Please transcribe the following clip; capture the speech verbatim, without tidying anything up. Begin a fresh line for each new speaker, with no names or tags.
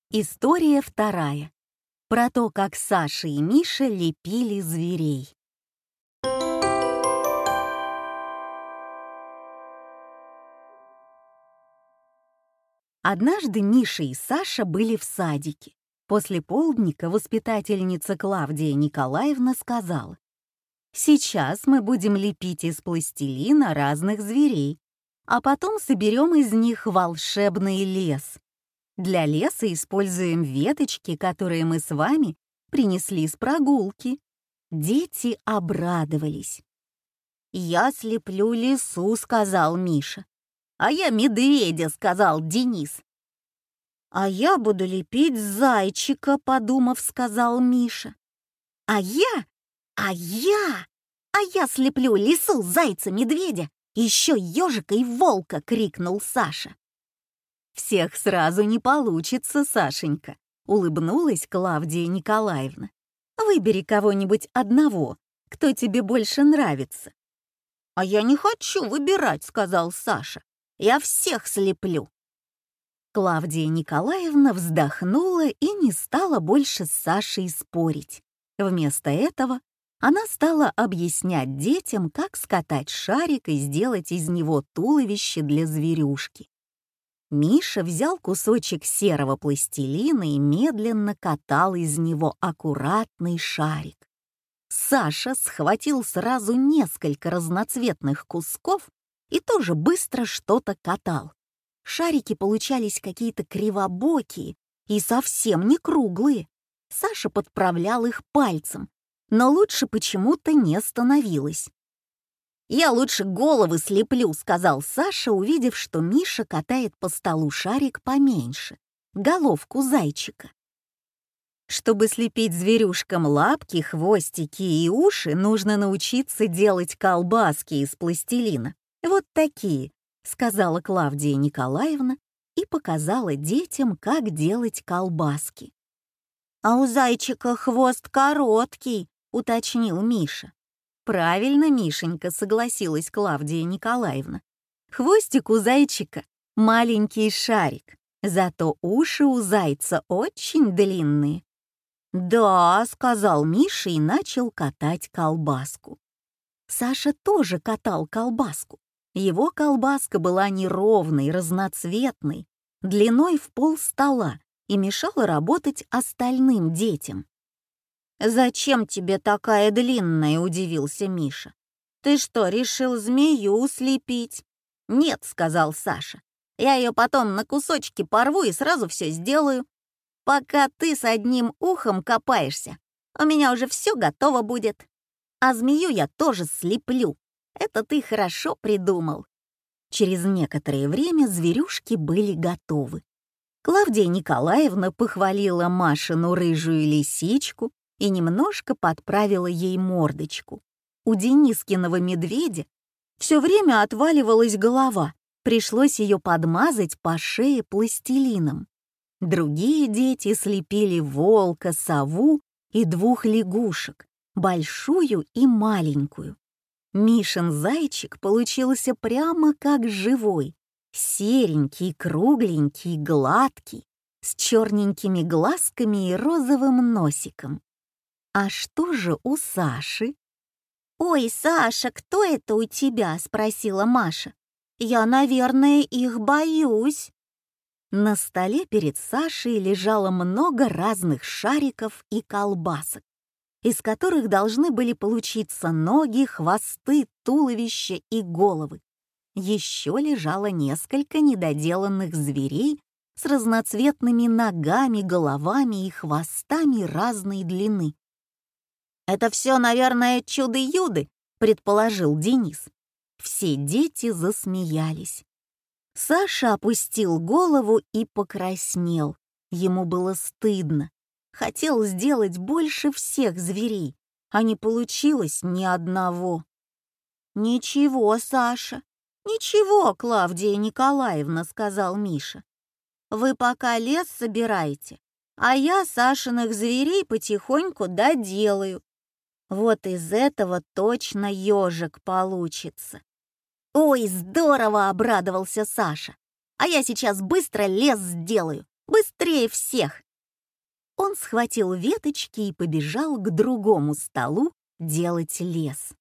История вторая. Про то, как Саша и Миша лепили зверей. Однажды Миша и Саша были в садике. После полдника воспитательница Клавдия Николаевна сказала: «Сейчас мы будем лепить из пластилина разных зверей, а потом соберем из них волшебный лес. Для леса используем веточки, которые мы с вами принесли с прогулки». Дети обрадовались. «Я слеплю лису», — сказал Миша. «А я медведя», — сказал Денис. «А я буду лепить зайчика», — подумав, сказал Миша. «А я, а я, а я слеплю лису, зайца, медведя, еще ежика и волка», — крикнул Саша. «Всех сразу не получится, Сашенька», — улыбнулась Клавдия Николаевна. «Выбери кого-нибудь одного, кто тебе больше нравится». «А я не хочу выбирать», — сказал Саша. «Я всех слеплю». Клавдия Николаевна вздохнула и не стала больше с Сашей спорить. Вместо этого она стала объяснять детям, как скатать шарик и сделать из него туловище для зверюшки. Миша взял кусочек серого пластилина и медленно катал из него аккуратный шарик. Саша схватил сразу несколько разноцветных кусков и тоже быстро что-то катал. Шарики получались какие-то кривобокие и совсем не круглые. Саша подправлял их пальцем, но лучше почему-то не становилось. «Я лучше головы слеплю», — сказал Саша, увидев, что Миша катает по столу шарик поменьше, головку зайчика. Чтобы слепить зверюшкам лапки, хвостики и уши, нужно научиться делать колбаски из пластилина. Вот такие, — сказала Клавдия Николаевна и показала детям, как делать колбаски. «А у зайчика хвост короткий», — уточнил Миша. «Правильно, Мишенька», — согласилась Клавдия Николаевна. «Хвостик у зайчика — маленький шарик, зато уши у зайца очень длинные». «Да», — сказал Миша и начал катать колбаску. Саша тоже катал колбаску. Его колбаска была неровной, разноцветной, длиной в пол стола и мешала работать остальным детям. «Зачем тебе такая длинная?» — удивился Миша. «Ты что, решил змею слепить?» «Нет», — сказал Саша. «Я ее потом на кусочки порву и сразу все сделаю. Пока ты с одним ухом копаешься, у меня уже все готово будет. А змею я тоже слеплю. Это ты хорошо придумал». Через некоторое время зверюшки были готовы. Клавдия Николаевна похвалила Машину рыжую лисичку и немножко подправила ей мордочку. У Денискиного медведя все время отваливалась голова, пришлось ее подмазать по шее пластилином. Другие дети слепили волка, сову и двух лягушек, большую и маленькую. Мишин зайчик получился прямо как живой, серенький, кругленький, гладкий, с черненькими глазками и розовым носиком. «А что же у Саши?» «Ой, Саша, кто это у тебя?» — спросила Маша. «Я, наверное, их боюсь». На столе перед Сашей лежало много разных шариков и колбасок, из которых должны были получиться ноги, хвосты, туловища и головы. Еще лежало несколько недоделанных зверей с разноцветными ногами, головами и хвостами разной длины. «Это все, наверное, чудо-юды», — предположил Денис. Все дети засмеялись. Саша опустил голову и покраснел. Ему было стыдно. Хотел сделать больше всех зверей, а не получилось ни одного. «Ничего, Саша, ничего, Клавдия Николаевна», — сказал Миша. «Вы пока лес собираете, а я Сашиных зверей потихоньку доделаю. Вот из этого точно ежик получится». «Ой, здорово!» — обрадовался Саша. «А я сейчас быстро лес сделаю. Быстрее всех!» Он схватил веточки и побежал к другому столу делать лес.